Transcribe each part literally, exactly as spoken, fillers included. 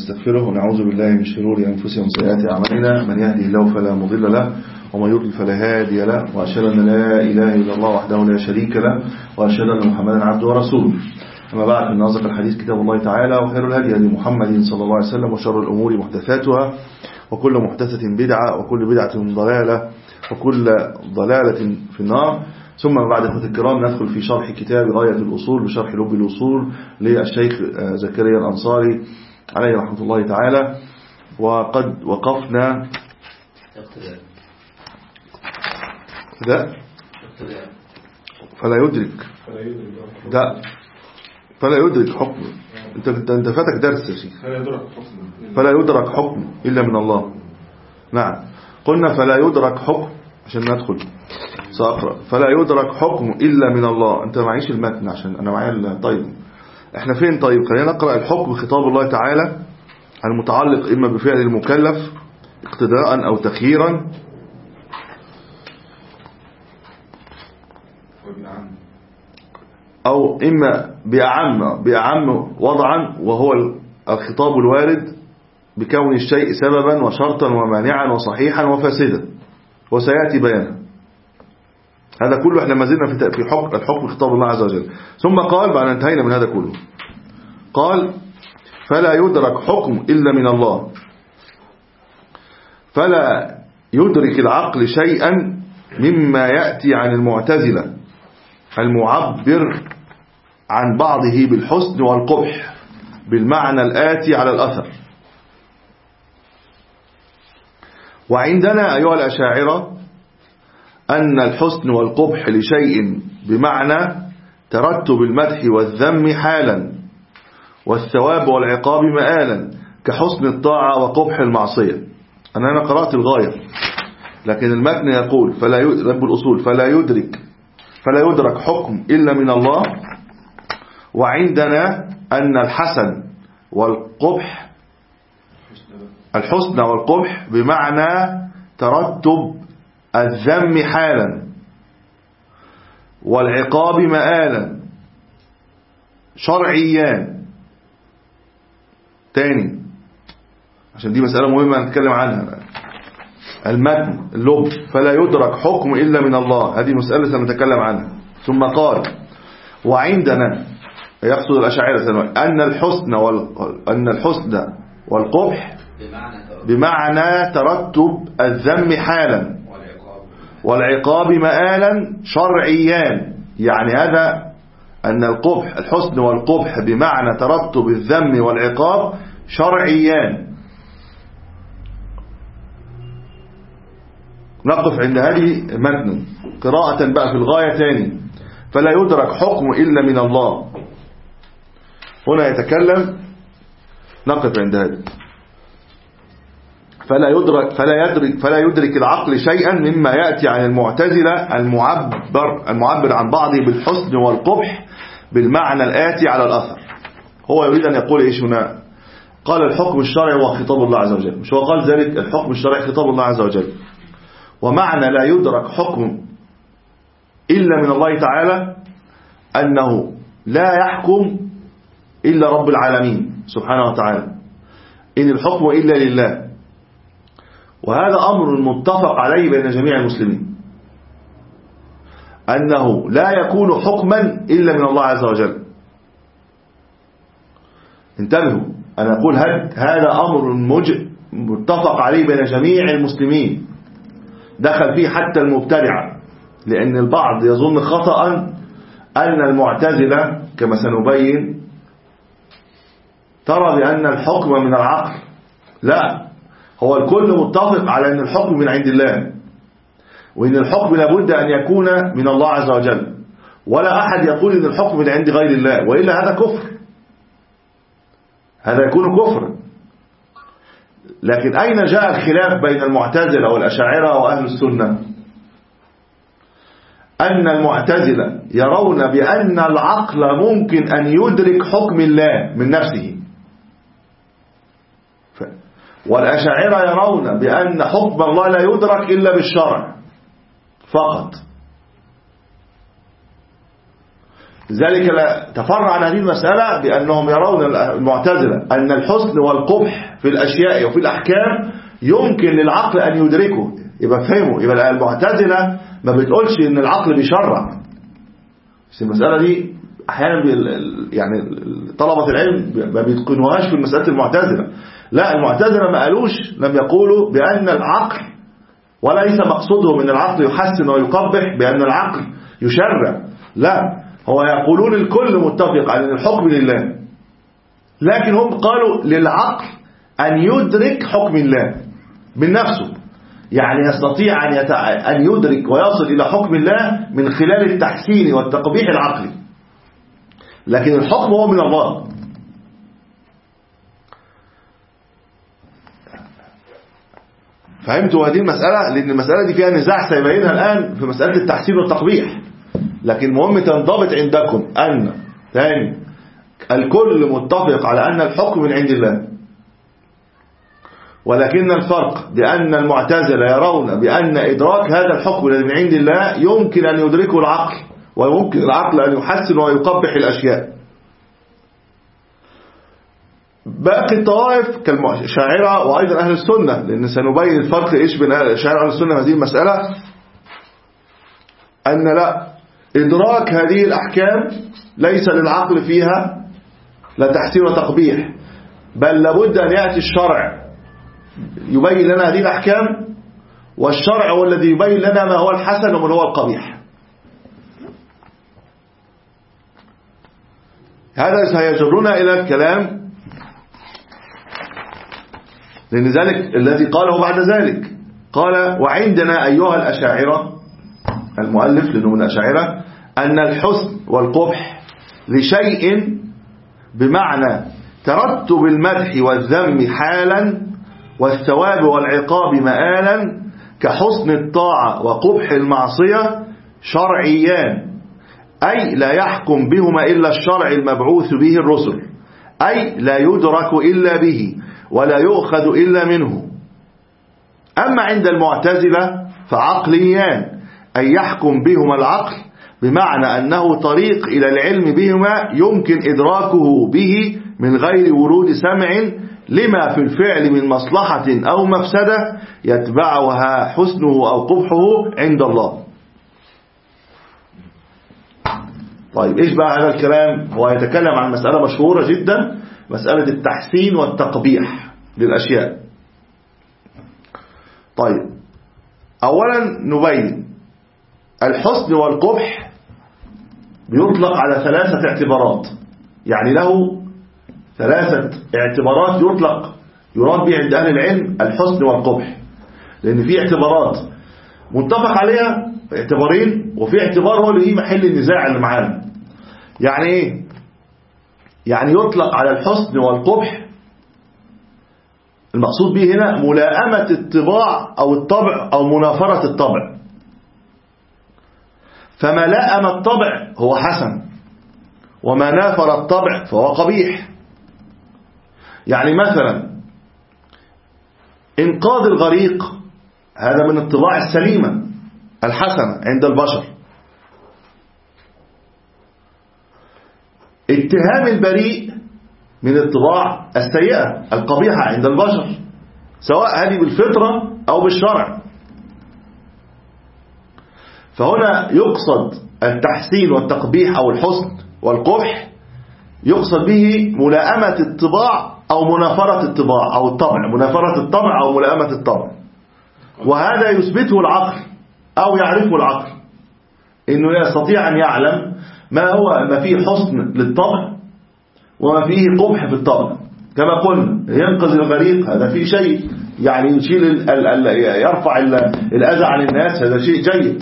ونستغفره ونعوذ بالله من شرور أنفسنا وسيئات أعمالنا. من يهدي الله فلا مضل له ومن يضلل فلا هادي له، وأشهد أن لا إله إلا الله وحده لا شريك له، وأشهد أن محمدا عبده ورسوله. أما بعد، فإن أصدق الحديث كتاب الله تعالى، وخير الهدي هدي محمد صلى الله عليه وسلم، وشر الأمور محدثاتها، وكل محدثة بدعة، وكل بدعة ضلالة، وكل ضلالة في النار. ثم بعد إخوة الكرام ندخل في شرح كتاب غاية الأصول بشرح لب الأصول للشيخ زكريا الأنصاري عليه رحمة الله تعالى. وقد وقفنا ده فلا يدرك ده فلا يدرك حكم. انت انت فاتك درس يا شيخ. فلا يدرك حكم إلا من الله. نعم، قلنا فلا يدرك حكم عشان ندخل سأقرأ. فلا يدرك حكم إلا من الله. انت معيش المتن عشان انا معايا. طيب احنا فين؟ طيب خلينا نقرأ الحكم. خطاب الله تعالى المتعلق إما بفعل المكلف اقتداء أو تخييرا، أو إما بأعم بأعم وضعا، وهو الخطاب الوارد بكون الشيء سببا وشرطا ومانعا وصحيحا وفاسدا، وسيأتي بيانه. هذا كله احنا ما زلنا في حكم الحكم خطاب الله عز وجل. ثم قال بعد أن انتهينا من هذا كله، قال فلا يدرك حكم إلا من الله. فلا يدرك العقل شيئا مما يأتي عن المعتزلة المعبر عن بعضه بالحسن والقبح بالمعنى الآتي على الأثر. وعندنا أيها الأشاعرة أن الحسن والقبح لشيء بمعنى ترتب المدح والذم حالا، والثواب والعقاب مآلا، كحسن الطاعة وقبح المعصية. أنا أنا قرأت الغاية، لكن المتن يقول فلا رب الأصول فلا يدرك فلا يدرك حكم إلا من الله. وعندنا أن الحسن والقبح الحسن والقبح بمعنى ترتب الذم حالا والعقاب مآلا شرعيان. تاني عشان دي مسألة مهمة نتكلم عنها. المتن اللب فلا يدرك حكم إلا من الله، هذه مسألة سنتكلم عنها. ثم قال وعندنا، يقصد الأشاعرة، أن الحسن وال... أن الحسن والقبح بمعنى ترتب الذم حالا والعقاب مآلا شرعيان. يعني هذا أن القبح الحسن والقبح بمعنى ترتب الذم والعقاب شرعيان. نقف عند هذه متن قراءة بقى في الغاية تاني. فلا يدرك حكم إلا من الله. هنا يتكلم، نقف عند هذا. فلا يدرك فلا يدرك فلا يدرك العقل شيئا مما يأتي عن المعتزلة المعبر المعبر عن بعضه بالحسن والقبح بالمعنى الآتي على الأثر. هو يريد أن يقول إيش هنا؟ قال الحكم الشرعي هو خطاب الله عز وجل. مش هو قال ذلك؟ الحكم الشرعي خطاب الله عز وجل. ومعنى لا يدرك حكم إلا من الله تعالى أنه لا يحكم إلا رب العالمين سبحانه وتعالى، إن الحكم إلا لله. وهذا أمر متفق عليه بين جميع المسلمين، أنه لا يكون حكما إلا من الله عز وجل. انتبهوا، أنا أقول هذا أمر متفق عليه بين جميع المسلمين، دخل فيه حتى المبتدعة، لأن البعض يظن خطأ أن المعتزلة كما سنبين ترى بأن الحكم من العقل. لا، هو الكل متفق على أن الحكم من عند الله، وأن الحكم لابد أن يكون من الله عز وجل، ولا أحد يقول أن الحكم من عند غير الله، وإلا هذا كفر، هذا يكون كفر. لكن أين جاء الخلاف بين المعتزلة والأشاعرة وأهل السنة؟ أن المعتزلة يرون بأن العقل ممكن أن يدرك حكم الله من نفسه، والأشاعرة يرون بأن حكم الله لا يدرك إلا بالشرع فقط. ذلك لا تفرع عن هذه المسألة بأنهم يرون المعتزلة أن الحسن والقبح في الأشياء وفي الأحكام يمكن للعقل أن يدركه. يبقى فهموا، يبقى المعتزلة ما بتقولش أن العقل بيشرع. بس المسألة دي أحيانا يعني طلبة العلم ما بيتقنوهاش في مسألة المعتزلة. لا، المعتزلة ما قالوش، لم يقولوا بأن العقل، وليس مقصودهم أن العقل يحسن ويقبح بأن العقل يشرع. لا، هو يقولون الكل متفق على أن الحكم لله، لكن هم قالوا للعقل أن يدرك حكم الله من نفسه، يعني يستطيع أن, يتع... أن يدرك ويصل إلى حكم الله من خلال التحسين والتقبيح العقلي، لكن الحكم هو من الله. فهمتوا هذه المسألة؟ لأن المسألة دي فيها نزاع سيبينها الآن في مسألة التحسين والتقبيح، لكن مهم تنضبط عندكم أن ثاني الكل متفق على أن الحكم من عند الله، ولكن الفرق بأن المعتزلة يرون بأن إدراك هذا الحكم الذي من عند الله يمكن أن يدركه العقل، ويمكن العقل أن يحسن ويقبح الأشياء. باقي الطوائف كالشاعرة وأيضا أهل السنة، لأن سنبين الفرق إيش بين الشاعرة وأهل السنة هذه المسألة، أن لا، إدراك هذه الأحكام ليس للعقل فيها لا تحسين وتقبيح، بل لابد أن يأتي الشرع يبين لنا هذه الأحكام، والشرع هو الذي يبين لنا ما هو الحسن وما هو القبيح. هذا سيجرنا إلى الكلام، لأن ذلك الذي قاله بعد ذلك قال: وعندنا أيها الأشاعرة، المؤلف لأنه من الأشاعرة، أن الحسن والقبح لشيء بمعنى ترتب المدح والذم حالا والثواب والعقاب مآلا، كحسن الطاعة وقبح المعصية شرعيان، أي لا يحكم بهما إلا الشرع المبعوث به الرسل، أي لا يدرك إلا به ولا يؤخذ إلا منه. أما عند المعتزلة فعقليان، أي يحكم بهما العقل بمعنى أنه طريق إلى العلم بهما يمكن إدراكه به من غير ورود سمع لما في الفعل من مصلحة أو مفسدة يتبعها حسنه أو قبحه عند الله. طيب إيش بقى هذا الكلام؟ هو يتكلم عن مسألة مشهورة جدا، مسألة التحسين والتقبيح للأشياء. طيب، أولا نبين الحسن والقبح بيطلق على ثلاثة اعتبارات، يعني له ثلاثة اعتبارات يطلق يراد به عند أهل العلم الحسن والقبح، لأن في اعتبارات متفق عليها اعتبارين، وفي اعتبار هو اللي فيه محل النزاع اللي معانا. يعني ايه؟ يعني يطلق على الحسن والقبح المقصود به هنا ملائمة الطباع أو الطبع أو منافرة الطبع، فما لائم الطبع هو حسن، وما نافر الطبع فهو قبيح. يعني مثلا إنقاذ الغريق هذا من الطباع السليمة الحسنة عند البشر، اتهام البريء من الطباع السيئة القبيحة عند البشر، سواء هذه بالفطرة أو بالشرع. فهنا يقصد التحسين والتقبيح أو الحسن والقبح يقصد به ملائمة الطباع أو منافرة الطباع أو الطبع، منافرة الطبع أو ملائمة الطبع. وهذا يثبته العقل أو يعرفه العقل، إنه يستطيع أن يعلم ما هو ما فيه حسن للطبع وما فيه قبح في الطبع. كما قلنا ينقذ الغريق هذا فيه شيء، يعني يشيل ال ال ال يرفع ال الأذى عن الناس، هذا شيء جيد.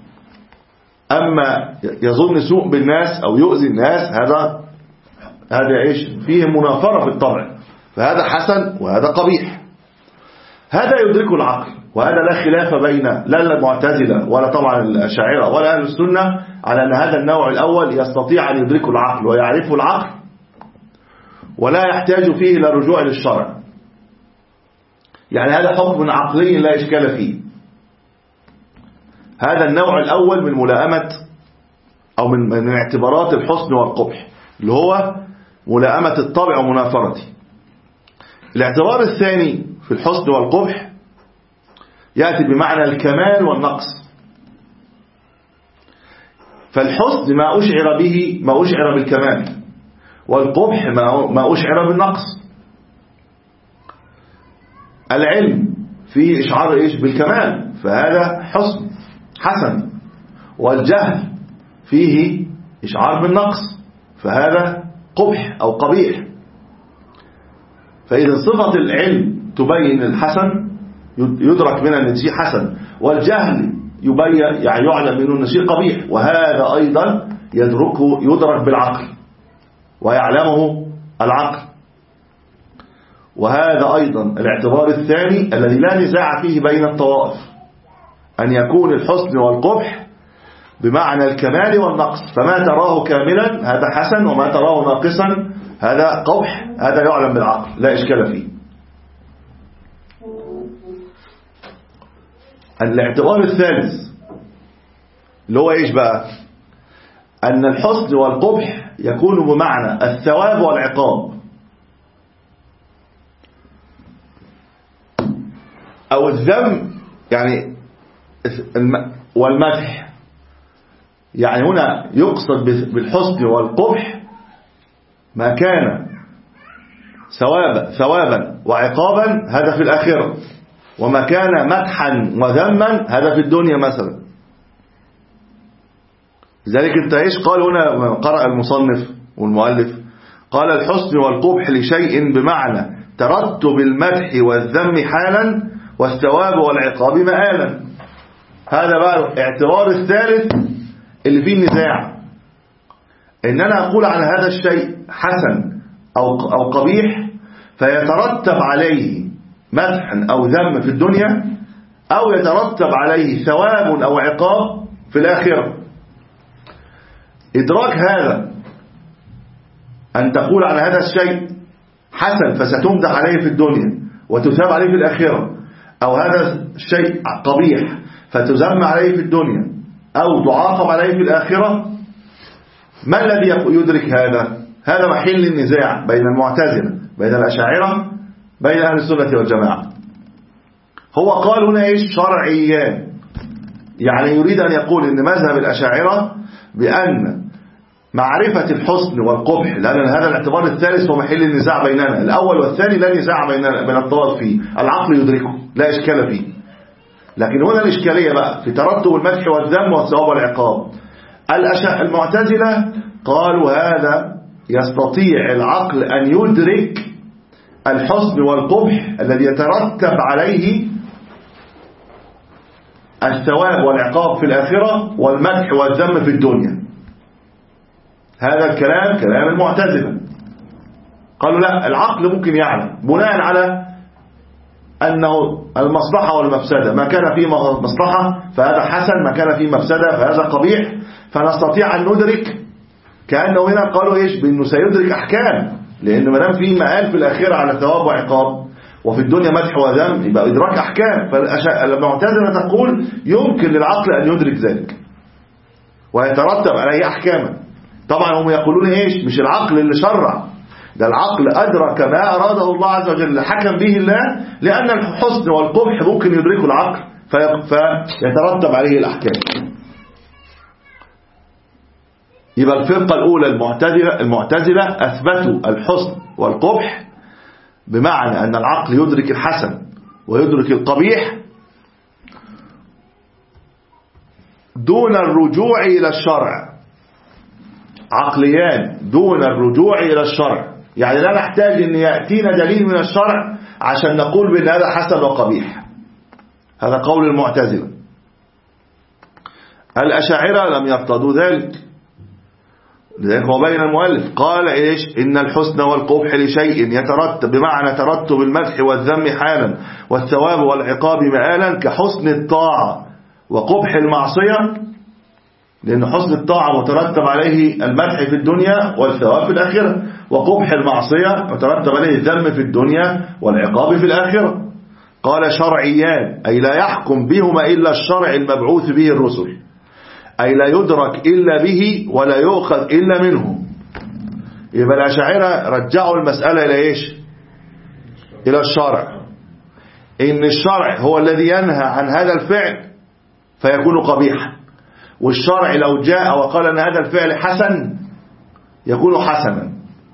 أما يظن سوء بالناس أو يؤذي الناس هذا هذا إيش فيه منافرة في الطبع، فهذا حسن وهذا قبيح. هذا يدركه العقل، وهذا لا خلاف بين لا المعتزلة ولا طبعا الأشاعرة ولا أهل السنة على أن هذا النوع الأول يستطيع أن يدركه العقل ويعرفه العقل، ولا يحتاج فيه إلى رجوع للشرع. يعني هذا حكم عقلي لا إشكال فيه. هذا النوع الأول من ملائمة أو من, من اعتبارات الحسن والقبح اللي هو ملائمة الطبع ومنافرته. الاعتبار الثاني في الحسن والقبح يأتي بمعنى الكمال والنقص. فالحسن ما أشعر به ما أشعر بالكمال، والقبح ما أشعر بالنقص. العلم فيه إشعار إيش بالكمال فهذا حسن حسن، والجهل فيه إشعار بالنقص فهذا قبح أو قبيح. فإذا صفة العلم تبين الحسن يدرك منها أن شيء حسن، والجهل يبين يعني يعلم منه أن شيء قبيح، وهذا أيضا يدركه يدرك بالعقل ويعلمه العقل. وهذا أيضا الاعتبار الثاني الذي لا نزاع فيه بين الطوائف، أن يكون الحسن والقبح بمعنى الكمال والنقص، فما تراه كاملا هذا حسن، وما تراه ناقصا هذا قبح، هذا يعلم بالعقل لا إشكال فيه. الاعتبار الثالث اللي هو إيش بقى؟ أن الحسن والقبح يكون بمعنى الثواب والعقاب، أو الذم يعني والمدح. يعني هنا يقصد بالحسن والقبح ما كان ثوابا ثوابا وعقابا هذا في الآخرة، وما كان مدحا وذما هذا في الدنيا مثلا. لذلك انت ايش قال هنا قرأ المصنف والمؤلف؟ قال الحسن والقبح لشيء بمعنى ترتب المدح والذم حالا والثواب والعقاب مآلا. هذا بقى الاعتبار الثالث اللي فيه النزاع، ان انا اقول عن هذا الشيء حسن او او قبيح فيترتب عليه مدح او ذم في الدنيا، او يترتب عليه ثواب او عقاب في الآخرة. إدراك هذا أن تقول عن هذا الشيء حسن فستمدح عليه في الدنيا وتثاب عليه في الآخرة، أو هذا الشيء قبيح فتذم عليه في الدنيا أو تعاقب عليه في الآخرة، ما الذي يدرك هذا؟ هذا محل النزاع بين المعتزلة بين الأشاعرة بين أهل السنة والجماعة. هو قال هنا إيش؟ شرعيان، يعني يريد أن يقول إن مذهب الأشاعرة بأن معرفة الحسن والقبح، لأن هذا الاعتبار الثالث هو محل النزاع بيننا، الأول والثاني لا نزاع بين الطوائف فيه، العقل يدركه لا إشكال فيه. لكن هنا الإشكالية بقى في ترتب المدح والذم والثواب والعقاب. المعتزلة قالوا هذا يستطيع العقل أن يدرك الحسن والقبح الذي يترتب عليه الثواب والعقاب في الآخرة والمدح والذم في الدنيا. هذا الكلام كلام المعتزلة. قالوا لا، العقل ممكن يعلم بناء على أنه المصلحة والمفسدة، ما كان فيه مصلحة فهذا حسن، ما كان فيه مفسدة فهذا قبيح، فنستطيع أن ندرك. كأنه هنا قالوا إيش؟ بأنه سيدرك أحكام، لأن ما دام فيه مآل في الآخرة على ثواب وعقاب وفي الدنيا مدح وذم يبقى إدراك أحكام. فالمعتزلة تقول يمكن للعقل أن يدرك ذلك ويترتب عليه أحكاما. طبعا هم يقولون إيش؟ مش العقل اللي شرع، ده العقل أدرك ما أراده الله عز وجل حكم به الله، لأن الحسن والقبح ممكن يدركه العقل فيترتب عليه الأحكام. يبقى الفرقة الأولى المعتزلة المعتزلة أثبتوا الحسن والقبح بمعنى أن العقل يدرك الحسن ويدرك القبيح دون الرجوع إلى الشرع، عقليان دون الرجوع إلى الشرع. يعني لا نحتاج أن يأتينا دليل من الشرع عشان نقول بأن هذا حسن وقبيح. هذا قول المعتزلة. الأشاعرة لم يفتضوا ذلك، لذلك هو بين المؤلف قال إيش؟ إن الحسن والقبح لشيء يترتب بمعنى ترتب المدح والذم حالا والثواب والعقاب مآلا، كحسن الطاعة وقبح المعصية، لأن حسن الطاعة مترتب عليه المدح في الدنيا والثواب في الآخرة، وقبح المعصية مترتب عليه الذم في الدنيا والعقاب في الآخرة. قال شرعيان، أي لا يحكم بهما إلا الشرع المبعوث به الرسل. أي لا يدرك إلا به ولا يؤخذ إلا منه. يبقى الأشاعرة رجعوا المسألة إلى إيش؟ إلى الشرع، إن الشرع هو الذي ينهى عن هذا الفعل فيكون قبيحا، والشرع لو جاء وقال أن هذا الفعل حسن يكون حسنا.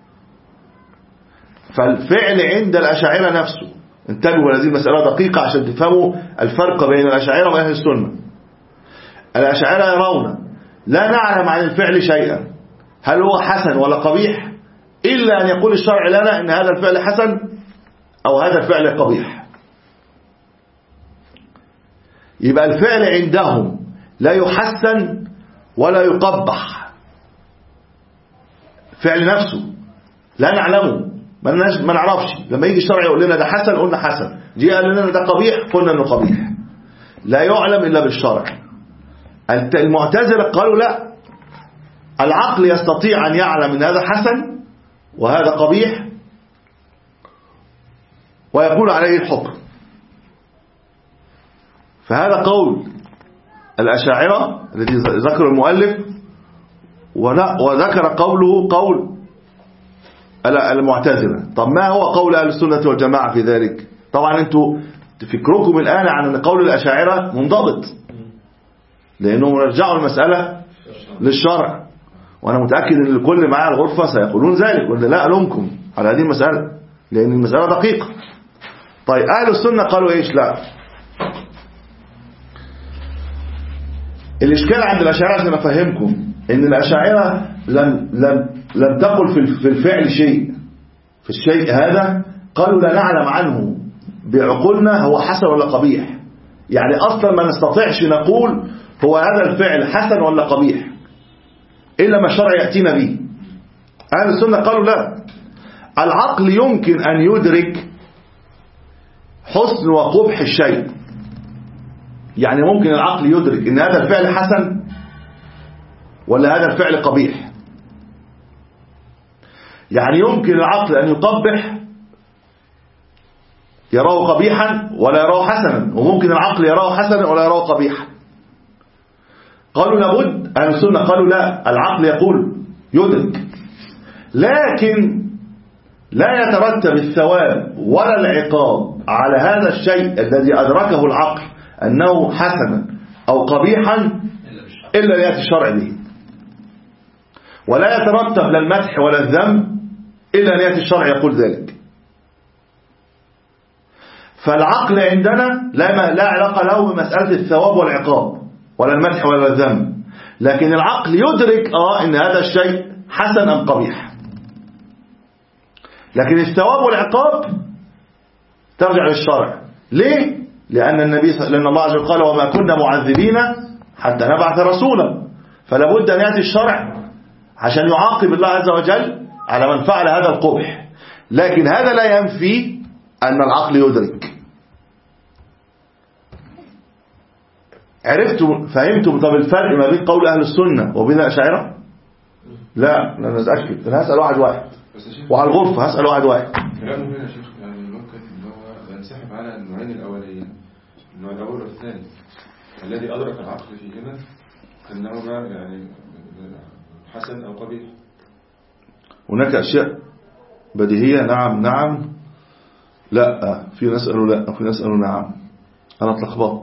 فالفعل عند الأشاعرة نفسه، انتبهوا هذه المسألة دقيقة عشان تفهموا الفرق بين الأشاعرة وأهل السنة. الأشاعرة يرون لا نعلم عن الفعل شيئا هل هو حسن ولا قبيح إلا أن يقول الشرع لنا إن هذا الفعل حسن أو هذا الفعل قبيح. يبقى الفعل عندهم لا يحسن ولا يقبح، فعل نفسه لا نعلمه، ما نعرفش. لما يجي الشرع يقول لنا ده حسن قلنا حسن، جاء قال لنا ده قبيح قلنا انه قبيح، لا يعلم إلا بالشرع. المعتزلة قالوا لا، العقل يستطيع أن يعلم ان هذا حسن وهذا قبيح ويقول عليه الحكم. فهذا قول الأشاعرة الذي ذكر المؤلف، وذكر قوله قول المعتزلة. طب ما هو قول أهل السنة والجماعة في ذلك؟ طبعا انتوا فكركم الآن عن أن قول الأشاعرة منضبط، لأنهم رجعوا المسألة للشرع، وأنا متأكد أن الكل معي الغرفة سيقولون ذلك، ولا لا ألومكم على هذه المسألة لأن المسألة دقيقة. طيب أهل السنة قالوا إيش؟ لا، الإشكال عند الأشاعرة عشان أفهمكم إن الأشاعرة لم لم لم تقل في الفعل شيء، في الشيء هذا قالوا لا نعلم عنه بعقولنا هو حسن ولا قبيح، يعني أصلا ما نستطيعش نقول هو هذا الفعل حسن ولا قبيح إلا ما الشرع يأتينا به. أهل السنة قالوا لا، العقل يمكن أن يدرك حسن وقبح الشيء، يعني ممكن العقل يدرك ان هذا الفعل حسن ولا هذا الفعل قبيح. يعني يمكن العقل ان يقبح يراه قبيحا ولا يراه حسنا، وممكن العقل يراه حسنا ولا يراه قبيحا. قالوا لابد، اهل السنة قالوا لا، العقل يقول يدرك، لكن لا يترتب الثواب ولا العقاب على هذا الشيء الذي أدركه العقل أنه حسنا أو قبيحا إلا يأتي الشرع به، ولا يترتب لا المدح ولا الذم إلا أن يأتي الشرع يقول ذلك. فالعقل عندنا لا لا علاقة له بمسألة الثواب والعقاب ولا المدح ولا الذم، لكن العقل يدرك آه إن هذا الشيء حسن أم قبيح، لكن الثواب والعقاب ترجع للشرع. ليه؟ لأن النبي لأن الله عز وجل قال وما كنا معذبين حتى نبعث رسولا، فلا بد أن يأتي الشرع عشان يعاقب الله عز وجل على من فعل هذا القبح، لكن هذا لا ينفي أن العقل يدرك. عرفتم فهمتم طب الفرق ما بين قول أهل السنة وبين الأشاعرة؟ لا لا نتأكد، أنا هسأل واحد واحد وعلى الغرفة هسأل واحد واحد. كلامه هنا يا شيخ يعني ممكن ان هو ينسحب على النوعين الاولين، النوع الاول والثاني الذي ادرك العقل فيهما انهما يعني حسن او قبيح. هناك اشياء بديهية نعم نعم لا، في ناس قالوا لا وفي ناس قالوا نعم. انا اتلخبطت.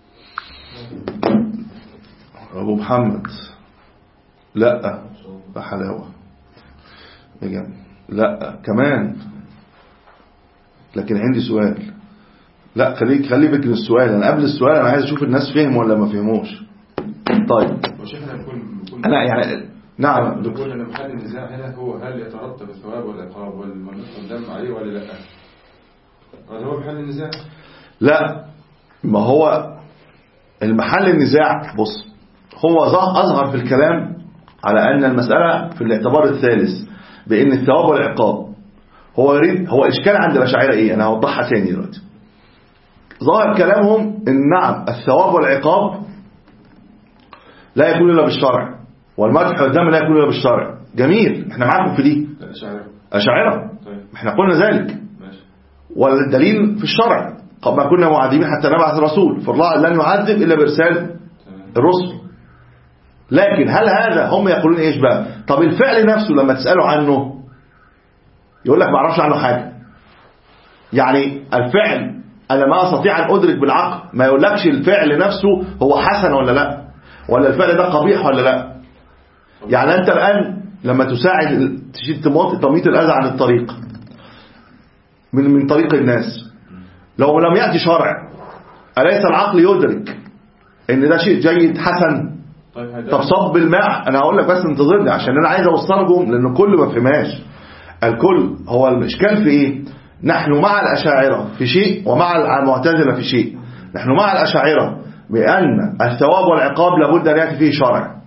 ابو محمد لا بحلاوة بجد لا كمان، لكن عندي سؤال. لا خليك خلي بك السؤال، انا قبل السؤال انا عايز اشوف الناس فهموا ولا ما فهموش. طيب انا يعني نعم نقول ان محل النزاع هنا هو هل يترتب الثواب والعقاب والمنص والدم عليه ولا لا؟ هذا هو محل النزاع. لا، ما هو المحل النزاع بص هو اظهر في الكلام على ان المسألة في الاعتبار الثالث بان الثواب والعقاب هو يريد هو اشكال عند الاشاعره ايه. انا هوضحها تاني دلوقتي. ظاهر كلامهم ان نعم الثواب والعقاب لا يكون الا بالشرع، والمدح والذم لا يكون الا بالشرع. جميل، احنا معاكم في دي اشاعره. طيب. احنا قلنا ذلك ماشي. والدليل في الشرع ما كنا معذبين حتى نبعث رسول، فالله لن يعذب الا بارسال الرسل. لكن هل هذا هم يقولون ايش بقى؟ طب الفعل نفسه لما تسأله عنه يقول لك ما اعرفش عنه حاجة. يعني الفعل انا ما استطيع ان ادرك بالعقل، ما يقولكش الفعل نفسه هو حسن ولا لا، ولا الفعل ده قبيح ولا لا. يعني انت الان لما تساعد تشيل تميط الاذى عن الطريق من من طريق الناس، لو لم يأتي شرع أليس العقل يدرك ان ده شيء جيد حسن؟ طب صب الماء، انا هقول لك بس انتظرني عشان انا عايز اوصلكم، لان الكل ما فهمهاش. الكل هو الاشكال في ايه؟ نحن مع الاشاعره في شيء ومع المعتزله في شيء. نحن مع الاشاعره بان الثواب والعقاب لابد ان ياتي فيه شرع،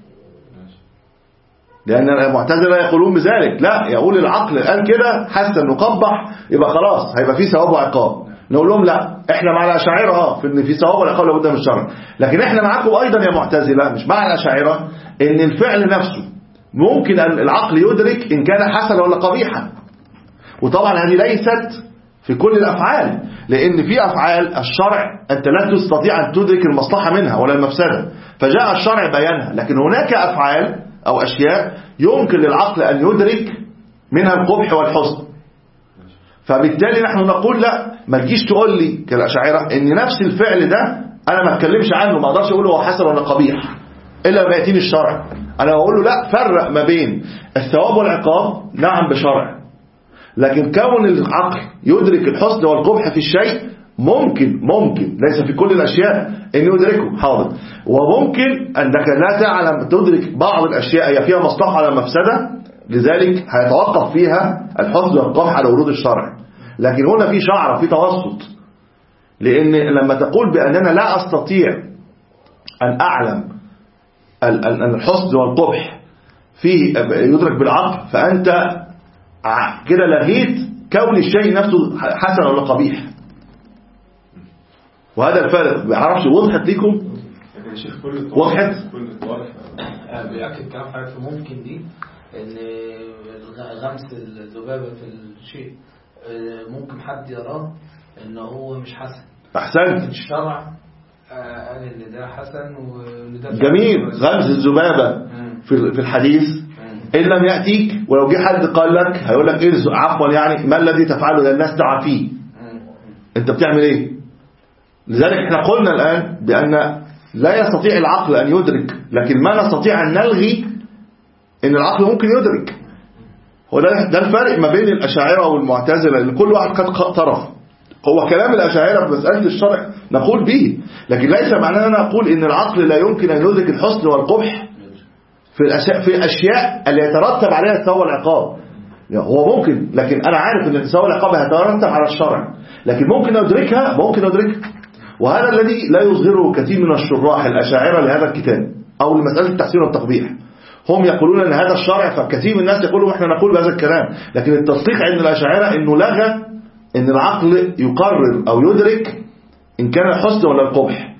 لان المعتزله يقولون بذلك. لا، يقول العقل قال كده حسن نقبح يبقى خلاص هيبقى فيه ثواب وعقاب. نقول لهم لا، احنا مع الاشاعره اه في ان في ثواب والعقاب لابد من الشرع، لكن احنا معاكم ايضا يا معتزله مش مع الاشاعره ان الفعل نفسه ممكن ان العقل يدرك ان كان حسنا ولا قبيحا. وطبعا هذه ليست في كل الافعال، لان في افعال الشرع انت لا تستطيع ان تدرك المصلحه منها ولا المفسده، فجاء الشرع بيانها. لكن هناك افعال او اشياء يمكن للعقل ان يدرك منها القبح والحسن. فبالتالي نحن نقول لا، ما تجيش تقول لي كالاشاعره ان نفس الفعل ده انا ما اتكلمش عنه، ما اقدرش اقول هو حسن ولا قبيح الا لما ياتيني الشرع. انا بقول له لا، فرق ما بين الثواب والعقاب نعم بشرع، لكن كون العقل يدرك الحسن والقبح في الشيء ممكن ممكن ليس في كل الاشياء ان يدركه، حاضر. وممكن انك لا تعلم تدرك بعض الاشياء هي فيها مصلحه على مفسده، لذلك هيتوقف فيها الحسن والقبح على ورود الشرع. لكن هنا في شعره، في توسط، لان لما تقول باننا لا استطيع ان اعلم ان الحسن والقبح فيه يدرك بالعقل، فانت كده لغيت كون الشيء نفسه حسن ولا قبيح. وهذا الفرق ما اعرفش وضحت لكم؟ وضحت؟ بيأكد كلام حضرتك ممكن دي ان غمس الذبابه في الشيء ممكن حد يراه ان هو مش حسن. احسنت. الشرع قال ان ده حسن وده جميل. غمس الذبابه في في الحديث ان لم ياتيك، ولو جه حد قال لك هيقول لك ايه عفوا يعني ما الذي تفعله ده الناس دعا فيه، انت بتعمل ايه؟ لذلك احنا قلنا الان بان لا يستطيع العقل ان يدرك، لكن ما نستطيع ان نلغي ان العقل ممكن يدرك. هو ده, ده الفرق ما بين الاشاعره والمعتزله، ان كل واحد قد طرف. هو كلام الاشاعره في مساله الشرع نقول به، لكن ليس معناه ان انا اقول ان العقل لا يمكن ان يدرك الحسن والقبح في الاشياء في الاشياء اللي يترتب عليها الثواب والعقاب. هو ممكن، لكن انا عارف ان الثواب والعقاب هيترتب على الشرع، لكن ممكن ادركها ممكن ادركها. وهذا الذي لا يظهره كثير من الشراح الاشاعره لهذا الكتاب او لمساله التحسين والتقبيح. هم يقولون ان هذا الشرع، فكثير من الناس يقولوا احنا نقول بهذا الكلام، لكن التصديق عند الاشاعره انه لغى ان العقل يقرر او يدرك ان كان الحسن ولا القبح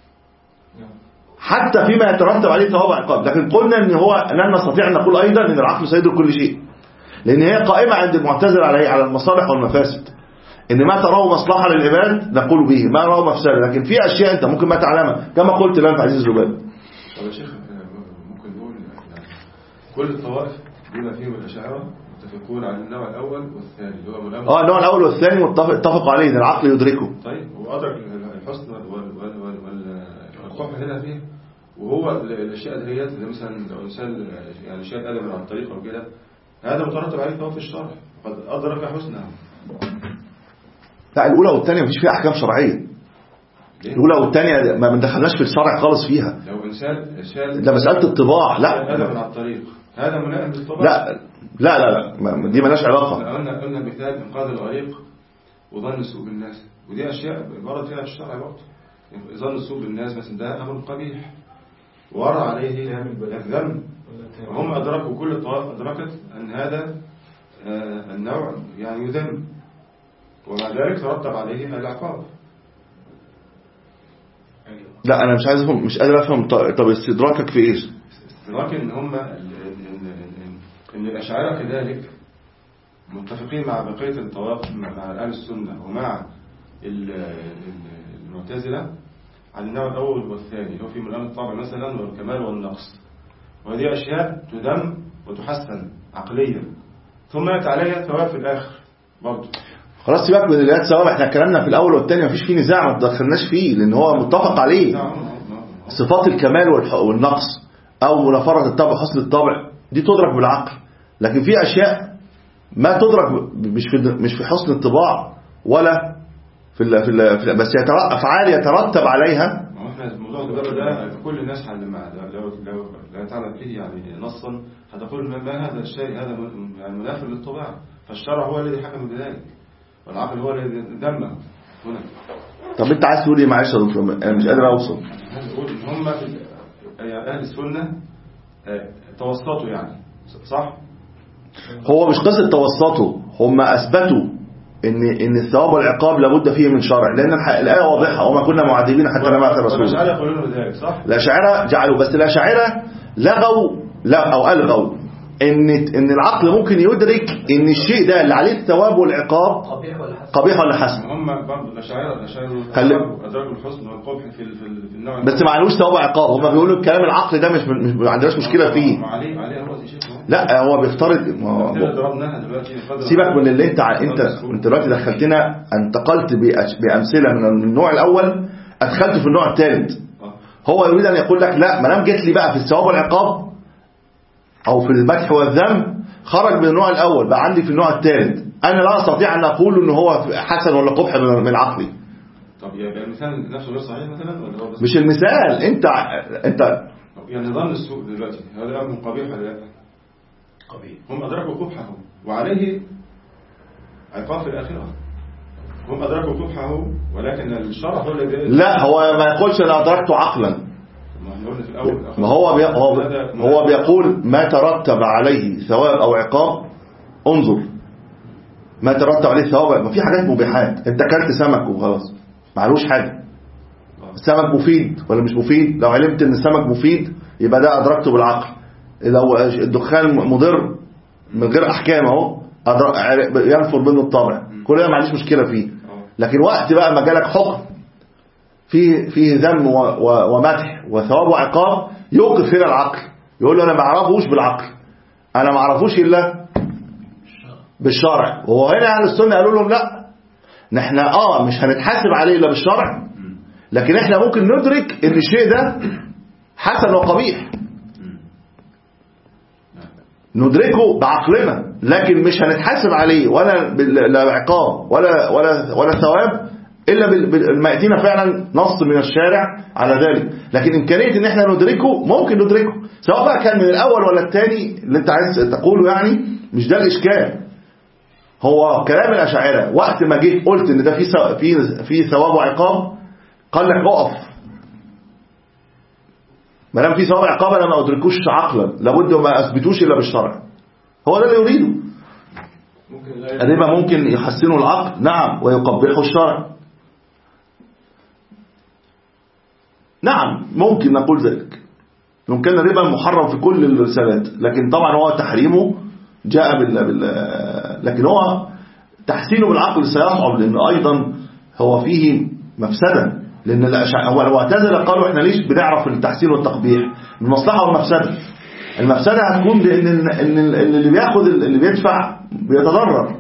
حتى فيما يترتب عليه ثواب وعقاب. لكن قلنا ان هو لن نستطيع ان نقول ايضا ان العقل سيدرك كل شيء، لان هي قائمه عند المعتزله عليه على المصالح والمفاسد، ان ما تراه مصلحه للعباد نقول به، ما راه مفسده. لكن في اشياء انت ممكن ما تعلمها كما قلت الان في حديث الذباب. طب يا شيخ ممكن نقول كل الطوائف بما فيهم الاشاعره متفقون على النوع الاول والثاني اللي هو ملامس. اه النوع الاول والثاني متفق اتفقوا عليه ان العقل يدركه. طيب وادرك الحسن والقبح هنا فيه، وهو الاشياء ديت اللي مثلا لو انسان يعني اشياء قلب عن الطريق او كده هذا مترتب عليه ثواب في الشرع قد ادرك حسنها. لا الاولى والثانيه مفيش فيها احكام شرعيه. الاولى والثانيه ما بندخلناش في الشرع خالص فيها. لو انسان شال ده مساله الطباع. لا هذا من على الطريق هذا ملائم بالطبع. لا لا لا, لا. دي مالهاش علاقه. قلنا قلنا مثال انقاذ الغريق وظن السوء بالناس، ودي اشياء ورد فيها في الشرع برضه. ظن السوء بالناس مثلا ده امر قبيح ورد عليه الذنب، وهم ادركوا كل الطوائف ادركت ان هذا آه النوع يعني يذم، ومع ذلك ترتب عليه العقاب. لا انا مش عايز افهم، مش قادر افهم. طب استدراكك في ايش؟ استدراك ان هم ان الاشاعره كذلك متفقين مع بقيه الطوائف مع اهل السنه ومع المعتزله على النوع الاول والثاني اللي هو في ملام الطبع مثلا والكمال والنقص. وهذه أشياء تذم وتحسن عقليا، ثم يأتي عليها ثواب في الآخر برضه. خلاص سيبك من الآيات ثواب، احنا اتكلمنا في الأول والثاني مفيش فيه نزاع، ما تدخلناش فيه لأن هو متفق عليه. صفات الكمال والنقص أو منافرة الطبع حسن الطبع دي تدرك بالعقل، لكن في أشياء ما تدرك مش في مش في حسن الطباع ولا في ال في, ال في ال بس أفعال يترتب عليها. الموضوع ده كل الناس حلمها، لو لو لو تعلم فيه يعني نصا هتقول ما هذا الشيء، هذا يعني منافر للطباع، فالشرع هو الذي حكم بذلك والعقل هو الذي دمه هنا. طب انت عايز تقول ايه؟ معلش يا دكتور انا مش قادر اوصل. عايز اقول ان هم اهل السنه توسطوا يعني صح. هو مش قصه توسطوا، هم اثبتوا ان ان الثواب والعقاب لابد فيه من شرع، لان الايه واضحه وما كنا معذبين حتى نبعث رسولا. الاشاعره يقولون ذلك صح. الاشاعره جعلوا، بس الاشاعره لغوا لا او الغوا ان ان العقل ممكن يدرك ان الشيء ده اللي عليه الثواب والعقاب قبيح ولا حسن، قبيح ولا حسن. هم برضه الاشاعره الاشاعره ادركوا الحسن والقبح في في النوع، بس ما عليهوش ثواب وعقاب. هم بيقولوا الكلام العقل ده مش مش ما عندناش مشكله فيه. عليه عليه هو شيء. لا هو بيفترض. سيبك من اللي انت انت انت دلوقتي دخلتنا، انتقلت بامثله من النوع الاول ادخلت في النوع الثالث. هو يريد ان يقول لك لا، ما دام جيت لي بقى في الثواب والعقاب او في المدح والذم خرج من النوع الاول بقى عندي في النوع الثالث، انا لا استطيع ان اقول ان هو حسن ولا قبح من عقلي. طب يبقى المثال نفسه غير صحيح مثلا ولا هو بس مش المثال؟ انت انت يعني ظن السوء دلوقتي هذا امر قبيح ولا لا؟ قبيح. هم ادركوا قبحه وعليه عقاب في الاخره. هم ادركوا قبحه ولكن الشرع هو الذي لا، هو ما يقولش انا ادركته عقلا. ما هو بي... هو, هو بيقول ما ترتب عليه ثواب او عقاب. انظر ما ترتب عليه ثواب، ما في حاجات مبيحات، انت اكلت سمك وخلاص معلوش حاجه. السمك مفيد ولا مش مفيد؟ لو علمت ان السمك مفيد يبقى ده ادركته بالعقل. لو الدخان مضر من غير احكام اهو ينفر منه الطبع، كل ده ما عنديش مشكله فيه. لكن وقت بقى ما جالك حكم فيه فيه ذم ومدح وثواب وعقاب يوقف هنا العقل، يقول له انا ما اعرفوش بالعقل، انا ما اعرفوش الا بالشرع. وهو هنا اهل السنه قالوا لهم لا، نحن اه مش هنتحاسب عليه الا بالشرع، لكن احنا ممكن ندرك ان الشيء ده حسن وقبيح، ندركه بعقلنا، لكن مش هنتحاسب عليه ولا لا عقاب ولا ولا ولا ثواب الا بما ياتينا فعلا نص من الشارع على ذلك. لكن امكانيه ان احنا ندركه ممكن ندركه، سواء بقى كان من الاول ولا الثاني اللي انت عايز تقوله، يعني مش ده الاشكال. هو كلام الاشاعره وقت ما جيت قلت ان ده في في في ثواب وعقاب قال لك اقف، ما دام في ثواب وعقاب انا ما ادركوش عقلا، لابد ما اثبتوش الا بالشرع. هو ده اللي يريده. الربا ممكن يحسنوا العقل نعم ويقبحوا الشرع، نعم ممكن نقول ذلك. ممكن الربا محرم في كل الرسالات، لكن طبعا هو تحريمه جاء بال... بال... لكن هو تحسينه بالعقل سيصعب، لأن أيضا هو فيه مفسدة، لأن هو لو اعتزل قالوا احنا ليش بنعرف التحسين والتقبيح؟ المصلحة والمفسدة. المفسدة هتكون بأن ان اللي بياخد اللي بيدفع بيتضرر،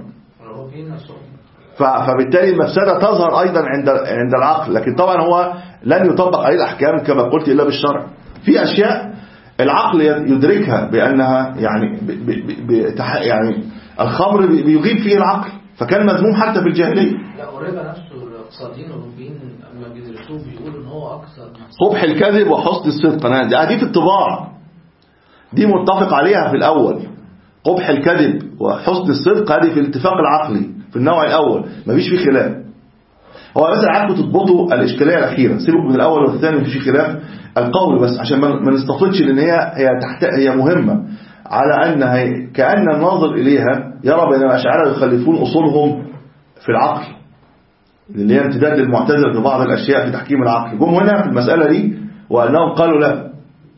فبالتالي المفسدة تظهر أيضا عند عند العقل، لكن طبعا هو لن يطبق عليه الأحكام كما قلت إلا بالشرع. في أشياء العقل يدركها بأنها يعني ب ب ب يعني الخمر بيغيب فيه العقل، فكان مذموم حتى في الجاهلية. لا والربا نفسه الاقتصاديين والمبين أما بيدرسوه بيقولوا إن هو أكثر قبح الكذب وحسن الصدق. أنا دي في الطباع دي متفق عليها في الأول، قبح الكذب وحسن الصدق هذه في الاتفاق العقلي في النوع الأول مفيش فيه خلاف. هو بس عارفوا تضبطوا الإشكالية الأخيرة، سيبك من الأول والثاني مفيش فيه خلاف القول، بس عشان ما نستفدش لأن هي هي تحت هي مهمة، على أنها كأن الناظر إليها يرى بأن الأشاعرة يخلفون أصولهم في العقل، اللي هي امتداد للمعتزلة في بعض الأشياء في تحكيم العقل. جم هنا في المسألة دي وأنهم قالوا لا،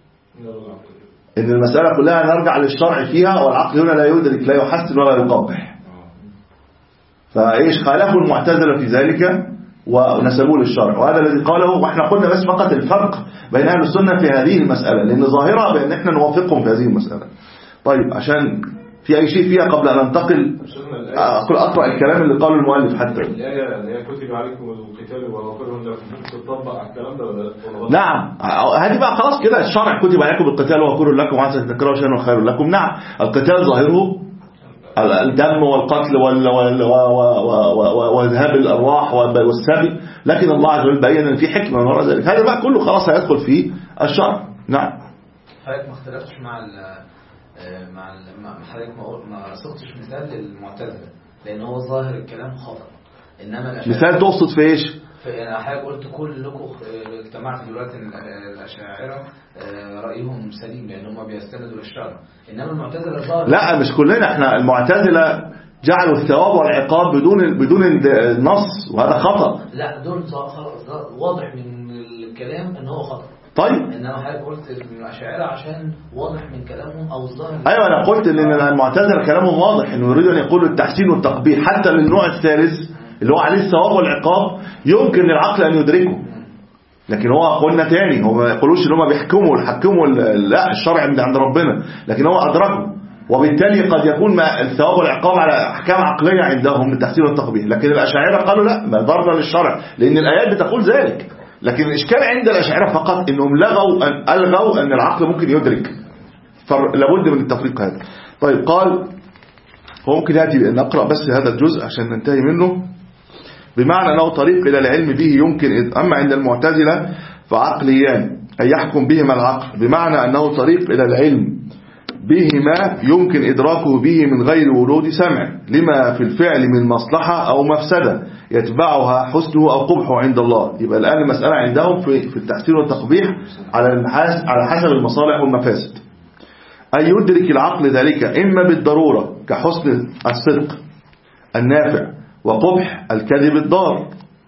إن المسألة كلها نرجع للشرع فيها، والعقل هنا لا يدرك لا يحسن ولا يقبح. فإيش خالفوا المعتزلة في ذلك ونسبوه للشرع، وهذا الذي قاله. واحنا قلنا بس فقط الفرق بين أهل السنة في هذه المسألة، لأن ظاهرة بأن احنا نوافقهم في هذه المسألة. طيب عشان في أي شيء فيها قبل أن ننتقل أقول أقرأ الكلام اللي قاله المؤلف حتى. الآية اللي هي كتب عليكم القتال وغفرهم لكم تطبق على الكلام ده ولا؟ نعم، هذه بقى خلاص كده الشرع كتب عليكم القتال وغفر لكم وعسى تكرهوا شيئا وخير لكم. نعم، القتال ظاهره الدم والقتل وذهاب الأرواح والسبي، لكن الله عز وجل بين أن في حكمة من وراء ذلك. هذا بقى كله خلاص هيدخل في الشرع. نعم. حضرتك ما اختلفتش مع ال مع مع حضرتك ما ما صدتش مثال للمعتزلة، لأن هو ظاهر الكلام خطأ. إنما مثال تقصد في إيش؟ فأنا حضرتك قلت كلكم اجتمعت دلوقتي الأشاعرة رأيهم سليم لأن هم بيستندوا للشرع، إنما المعتزلة ظاهر. لا مش كلنا، احنا المعتزلة جعلوا الثواب والعقاب بدون بدون النص، وهذا خطأ. لا دول واضح من الكلام ان هو خطأ. طيب انما حضرتك قلت الاشاعره عشان واضح من كلامهم او الظاهر. ايوه انا قلت ان المعتزله كلامهم واضح انه يريدوا ان يقولوا التحسين والتقبيح حتى للنوع الثالث اللي هو عليه الثواب والعقاب يمكن للعقل ان يدركه. لكن هو قلنا تاني هو ما يقولوش ان هم بيحكموا يحكموا لا الشرع عند عند ربنا، لكن هو ادركه، وبالتالي قد يكون الثواب والعقاب على احكام عقليه عندهم من التحسين والتقبيح. لكن الاشاعره قالوا لا، ما ضرنا للشرع لان الايات بتقول ذلك. لكن الاشكال عند الاشاعره فقط انهم لغوا أن الغوا ان العقل ممكن يدرك، فلابد من التفريق هذا. طيب قال هو ممكن ياتي نقرا بس هذا الجزء عشان ننتهي منه. بمعنى انه طريق الى العلم به يمكن، اما عند المعتزله فعقليان اي يحكم بهما العقل، بمعنى انه طريق الى العلم بهما يمكن إدراكه به من غير ورود سمع لما في الفعل من مصلحة أو مفسدة يتبعها حسنه أو قبحه عند الله. يبقى الآن المسألة عندهم في في التحسين والتقبيح على على حسب المصالح والمفاسد. أي يدرك العقل ذلك إما بالضرورة كحسن الصدق النافع وقبح الكذب الضار،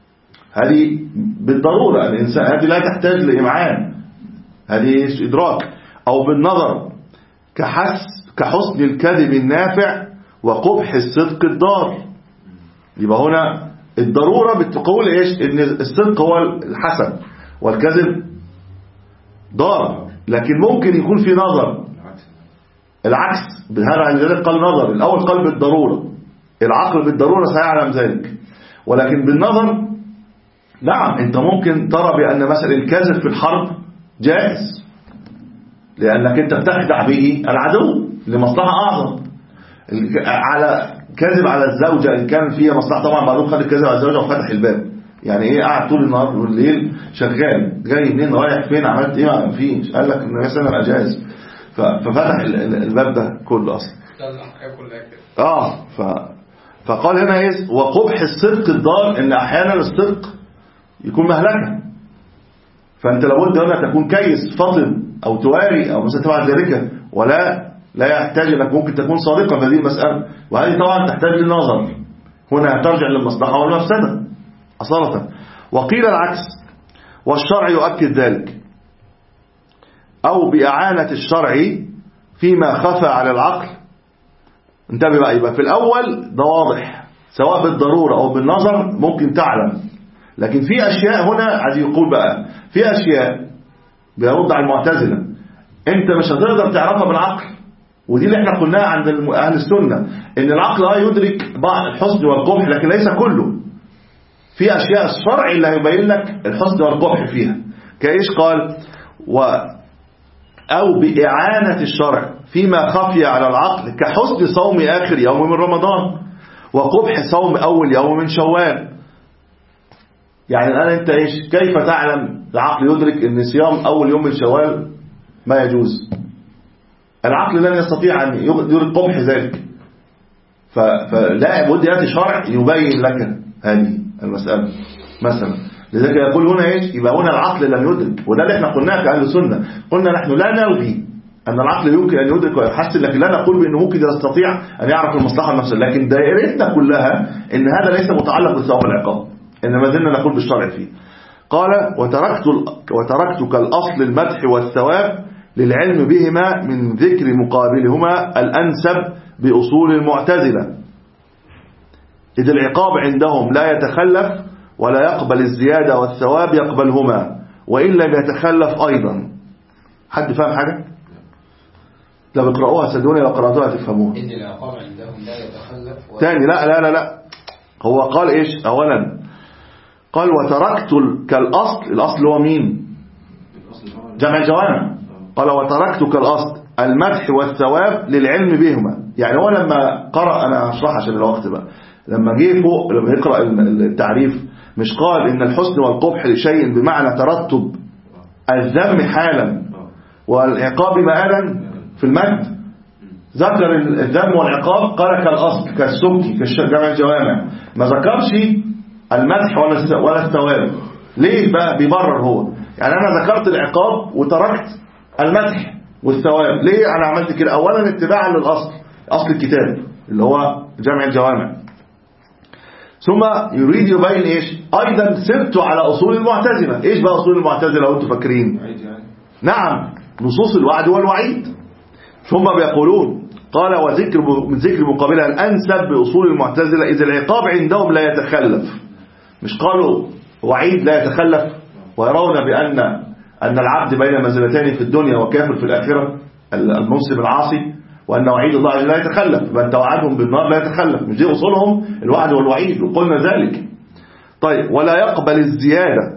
هذه بالضرورة الإنسان، هذه لا تحتاج لإمعان، هذه إدراك. أو بالنظر كحس كحسن الكذب النافع وقبح الصدق الضار. يبقى هنا الضرورة بتقول ايش؟ ان الصدق هو الحسن والكذب ضار، لكن ممكن يكون في نظر العكس. بهذا لذلك قال نظر، الاول قال بالضرورة، العقل بالضرورة سيعلم ذلك، ولكن بالنظر نعم انت ممكن ترى بان مثلا الكذب في الحرب جائز لأنك أنت بتخدع به العدو لمصلحة أعظم. على كذب على الزوجة إن كان فيها مصلحة، طبعا بعضهم خد الكذب على الزوجة وفتح الباب، يعني إيه قاعد طول النهار والليل شغال، جاي منين رايح فين عملت إيه ما فيش، قال لك إن مثلا أجاز ففتح الباب ده كله أصلا. آه ف فقال هنا إيه وقبح الصدق الضار، إن أحيانا الصدق يكون مهلكة، فأنت لابد هنا تكون كيس فطن أو تواري أو مثلا تبع ذلك، ولا لا يحتاج أنك ممكن تكون صادقا في هذه المسألة، وهذه طبعا تحتاج للنظر، هنا ترجع للمصلحة والمفسدة أصالة. وقيل العكس والشرع يؤكد ذلك، أو بإعانة الشرع فيما خفى على العقل. انتبه بقى، يبقى في الأول ده واضح سواء بالضرورة أو بالنظر ممكن تعلم، لكن في أشياء هنا عايز يقول بقى في أشياء بيرد على المعتزلة انت مش هتقدر تعرفها بالعقل، ودي اللي احنا قلناها عند اهل السنة ان العقل اه يدرك بعض الحسن والقبح لكن ليس كله. في اشياء الشرع اللي هيبين لك الحسن والقبح فيها كايش قال و او باعانة الشرع فيما خفي على العقل كحسن صوم اخر يوم من رمضان وقبح صوم اول يوم من شوال. يعني الآن أنت إيش كيف تعلم العقل يدرك أن صيام أول يوم من شوال ما يجوز؟ العقل لن يستطيع أن يدرك قبح ذلك، فلا بد يأتي شرع يبين لك هذه المسألة مثلا. لذلك يقول هنا إيش يبقى هنا العقل لم يدرك، وده اللي احنا قلناه كأهل السنة، قلنا نحن لا نلغي أن العقل يمكن أن يدرك ويحسن، لكن لا نقول بأنه ممكن يستطيع أن يعرف المصلحة والمفسدة، لكن دائرتنا كلها أن هذا ليس متعلق بالثواب والعقاب، إنما زلنا نقول بالشرع فيه. قال وتركت وتركتك الأصل المدح والثواب للعلم بهما من ذكر مقابلهما الأنسب بأصول المعتزلة، إذ العقاب عندهم لا يتخلف ولا يقبل الزيادة والثواب يقبلهما وإن لم يتخلف أيضا. حد فاهم حاجة؟ لو بقرأوها صدقوني لو قرأتوها تفهموها. إن العقاب عندهم لا يتخلف تاني لا لا لا لا هو قال إيش أولا؟ قال وتركت كالأصل. الأصل هو مين؟ جمع الجوامع. قال وتركت كالأصل المدح والثواب للعلم بهما. يعني هو لما قرأ أنا أشرح عشان الوقت بقى لما جه فوق لما يقرأ التعريف مش قال إن الحسن والقبح لشيء بمعنى ترتب الذم حالا والعقاب مآلا في المجد. ذكر الذم والعقاب قال كالأصل كالسبكي كجمع الجوامع ما ذكرش المدح ولا الثواب. ليه بقى بيبرر هو؟ يعني أنا ذكرت العقاب وتركت المدح والثواب. ليه أنا عملت كده؟ أولا اتباعا للأصل أصل الكتاب اللي هو جمع الجوامع. ثم يريد يبين إيش أيضا سبت على أصول المعتزلة. إيش بقى أصول المعتزلة وأنتم فاكرين؟ نعم نصوص الوعد والوعيد. ثم بيقولون قال وذكر من ذكر مقابلها الأنسب بأصول المعتزلة إذا العقاب عندهم لا يتخلف. مش قالوا وعيد لا يتخلف ويرون بأن أن العبد بين منزلتين في الدنيا وكافر في الآخرة المسلم العاصي وأن وعيد الله لا يتخلف بل توعدهم بالنار لا يتخلف. مش دي أصولهم الوعد والوعيد وقلنا ذلك. طيب ولا يقبل الزيادة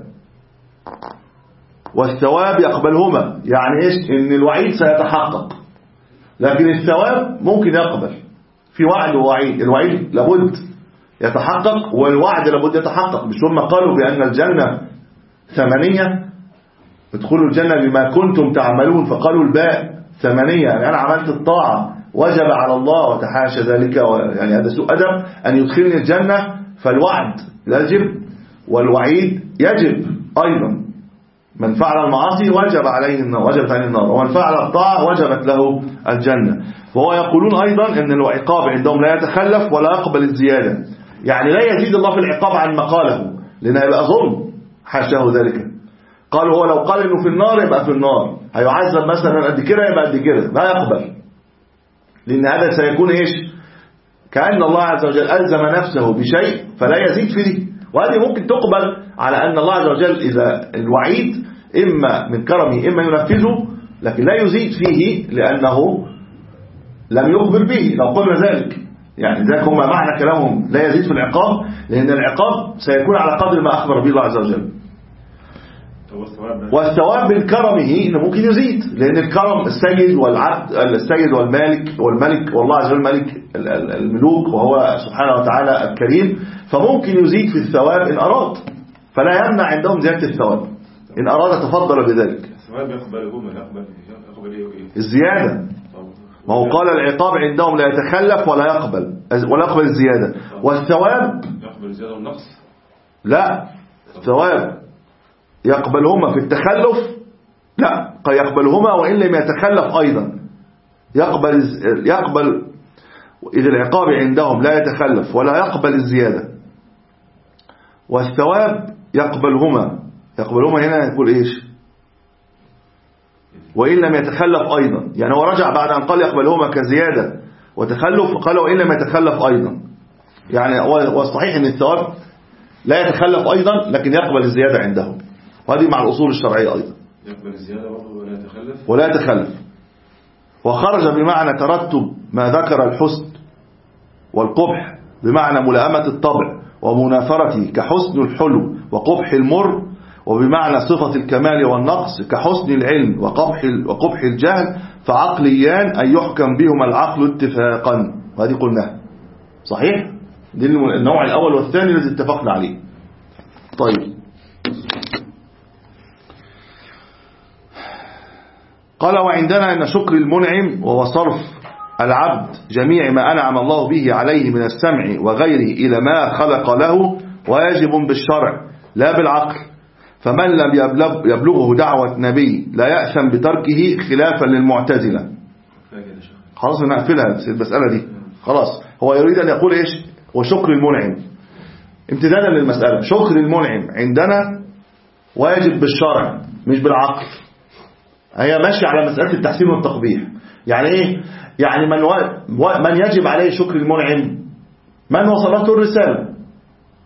والثواب يقبلهما. يعني إيش؟ إن الوعيد سيتحقق لكن الثواب ممكن يقبل. في وعد ووعيد. الوعيد لابد يتحقق والوعد لابد يتحقق. مش هم قالوا بأن الجنة ثمانية ادخلوا الجنة بما كنتم تعملون فقالوا الباء ثمانية يعني أنا عملت الطاعة وجب على الله وتحاشى ذلك يعني هذا سوء أدب أن يدخلني الجنة. فالوعد يجب والوعيد يجب أيضا. من فعل المعاصي وجب عليه النار وجبت عليه النار ومن فعل الطاعة وجبت له الجنة. وهو يقولون أيضا أن العقاب عندهم لا يتخلف ولا يقبل الزيادة. يعني لا يزيد الله في العقاب عن ما قاله لأنه يبقى ظلم حاشاه ذلك. قالوا هو لو قال إنه في النار يبقى في النار هيعذب مثلا قد كده يبقى قد كده لا يقبل لأن هذا سيكون إيش كأن الله عز وجل ألزم نفسه بشيء فلا يزيد فيه. وهذه ممكن تقبل على أن الله عز وجل إذا الوعيد إما من كرمه إما ينفذه لكن لا يزيد فيه لأنه لم يخبر به لو قلنا ذلك. يعني ذلك هم معنى كلامهم لا يزيد في العقاب لأن العقاب سيكون على قدر ما أخبر به الله عز وجل. والثواب من كرمه إنه ممكن يزيد لأن الكرم السيد والعبد السيد والمالك والملك والله عز وجل ملك الملوك وهو سبحانه وتعالى الكريم فممكن يزيد في الثواب إن أراد فلا يمنع عندهم زيادة الثواب إن أراد تفضل بذلك. الثواب يقبلهما يقبل الزيادة. ما هو قال العقاب عندهم لا يتخلف ولا يقبل ولا يقبل الزيادة والثواب يقبل الزيادة والنقص. لا الثواب يقبلهما في التخلف لا يقبلهما وإن لم يتخلف أيضا يقبل يقبل إذا العقاب عندهم لا يتخلف ولا يقبل الزيادة والثواب يقبلهما. يقبلهما هنا يقول إيش وإن لم يتخلف أيضا. يعني هو رجع بعد أن قال يقبلهما كزيادة وتخلف قال وإن لم يتخلف أيضا. يعني هو صحيح أن الثواب لا يتخلف أيضا لكن يقبل الزيادة عندهم وهذه مع الأصول الشرعية أيضا. يقبل الزيادة ولا يتخلف ولا يتخلف. وخرج بمعنى ترتب ما ذكر الحسن والقبح بمعنى ملائمة الطبع ومنافرته كحسن الحلو وقبح المر وبمعنى صفة الكمال والنقص كحسن العلم وقبح وقبح الجهل فعقليان أن يحكم بهما العقل اتفاقا. وهذه قلناها صحيح دي النوع الأول والثاني الذي اتفقنا عليه. طيب قال وعندنا أن شكر المنعم وهو صرف العبد جميع ما أنعم الله به عليه من السمع وغيره إلى ما خلق له واجب بالشرع لا بالعقل. فمن لم يبلغ يبلغه دعوة نبي لا يأثم بتركه خلافا للمعتزلة. خلاص نقفلها المسألة دي خلاص. هو يريد أن يقول إيش وشكر المنعم امتدادا للمسألة. شكر المنعم عندنا واجب بالشرع مش بالعقل. هي ماشية على مسألة التحسين والتقبيح. يعني إيه يعني من, و... من يجب عليه شكر المنعم من وصلته الرسالة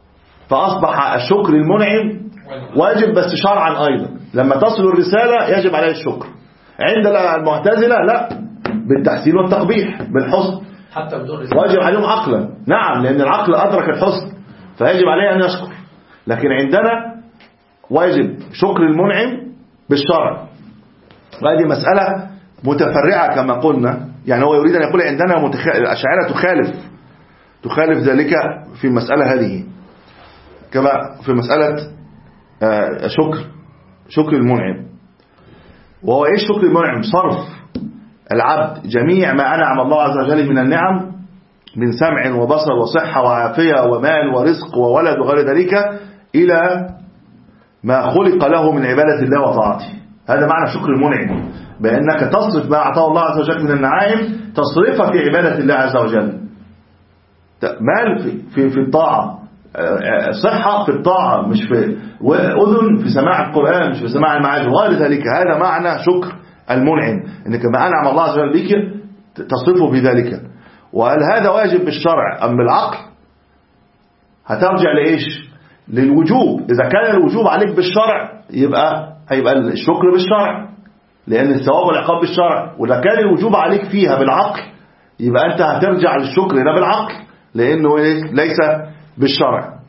فأصبح الشكر المنعم واجب بس شرعا أيضا. لما تصل الرسالة يجب عليه الشكر. عند المعتزلة لا، بالتحسين والتقبيح بالحسن، حتى بدون رسالة واجب عليهم عقلا. نعم، لأن العقل أدرك الحسن فيجب عليه أن يشكر. لكن عندنا واجب شكر المنعم بالشرع. وهذه مسألة متفرعة كما قلنا. يعني هو يريد أن يقول عندنا متخ... الأشاعرة تخالف تخالف ذلك في المسألة هذه، كما في مسألة شكر شكر المنعم. وهو إيش شكر المنعم؟ صرف العبد جميع ما أنعم الله عز وجل من النعم من سمع وبصر وصحة وعافية ومال ورزق وولد وغير ذلك إلى ما خلق له من عبادة الله وطاعته. هذا معنى شكر المنعم، بأنك تصرف ما أعطاه الله عز وجل من النعائم تصرفها في عبادة الله عز وجل. مال في, في, في الطاعة، صحة في الطاعة، مش في وأذن في سماع القرآن، مش في سماع المعاجم وغير ذلك. هذا معنى شكر المنعم، أنك ما أنعم الله عز وجل بك تصرفه في ذلك. وهل هذا واجب بالشرع أم بالعقل؟ هترجع لإيش؟ للوجوب. إذا كان الوجوب عليك بالشرع يبقى هيبقى الشكر بالشرع، لأن الثواب والعقاب بالشرع. وإذا كان الوجوب عليك فيها بالعقل يبقى أنت هترجع للشكر هنا بالعقل، لأنه ليس بالشرع.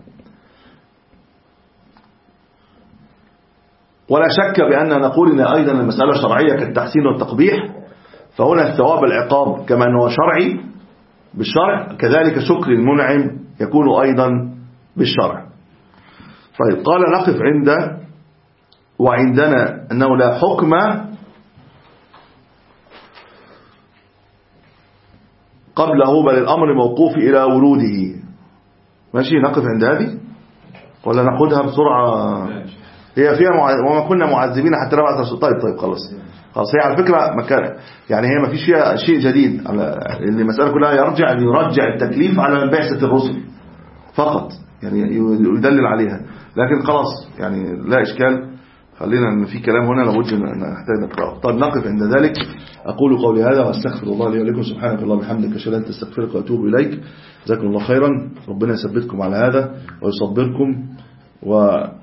ولا شك بأن نقول إن أيضا المسألة شرعية كالتحسين والتقبيح، فهنا الثواب العقاب كما أنه شرعي بالشرع، كذلك شكر المنعم يكون أيضا بالشرع. طيب، قال نقف عند وعندنا أنه لا حكم قبله بل الأمر موقوف إلى وروده. ماشي، نقف عند هذه ولا ناخدها بسرعة؟ هي فيها مع... وما كنا معذبين حتى نبعث رسول. طيب طيب خلاص خلاص. هي على فكرة مكان يعني هي ما فيش فيها شيء جديد، على ان المسألة كلها يرجع أن يرجع التكليف على بعثة الرسل فقط، يعني يدلل عليها. لكن خلاص يعني لا إشكال، خلينا ان في كلام هنا لابد ان نحتاج نقرأه. طب نقف عند ذلك. أقول قولي هذا واستغفر الله لي ولكم. سبحانك اللهم وبحمدك أشهد أن لا إله إلا أنت أستغفرك وأتوب إليك. جزاكم الله خيرا. ربنا يثبتكم على هذا ويصبركم و